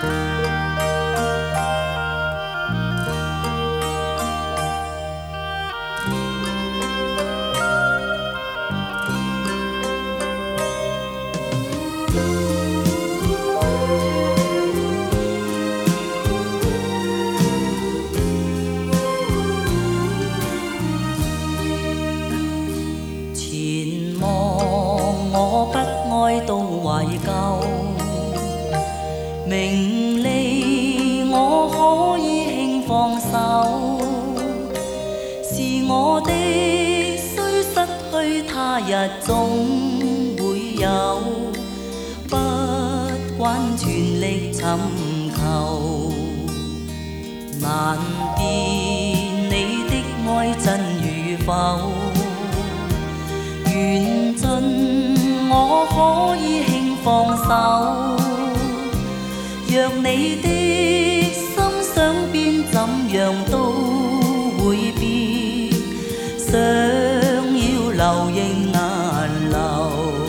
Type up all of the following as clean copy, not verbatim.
前望我不哀悼懷舊，名利我可以輕放手，是我的雖失去他日總會有，不慣全力尋求，難辨你的愛真與否。緣盡我可以輕放手，若你的心想變怎樣都會變，想要流仍難流，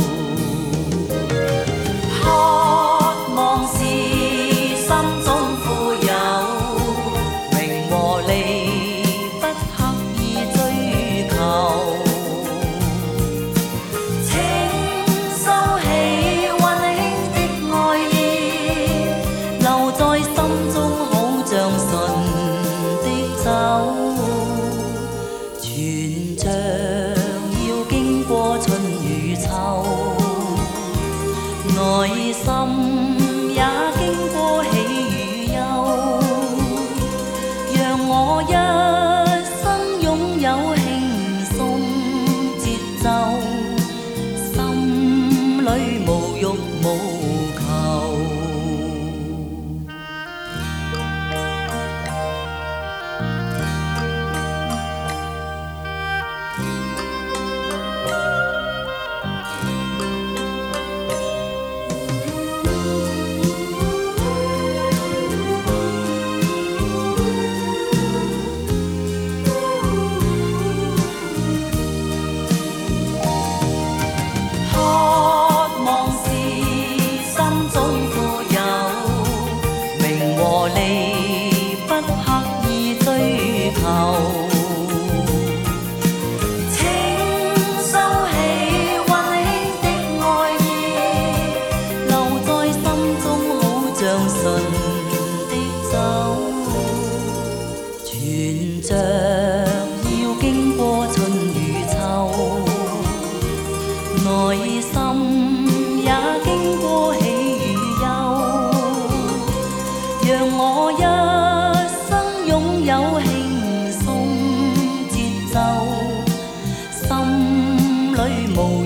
渴望是心中富有，名和利不刻意追求。全像要經過春與秋，內心也經過喜與憂，讓我一生擁有輕鬆節奏，心裏無欲無求。全像要經過春與秋，內心也經過喜與憂，讓我一生擁有輕鬆節奏，心裏無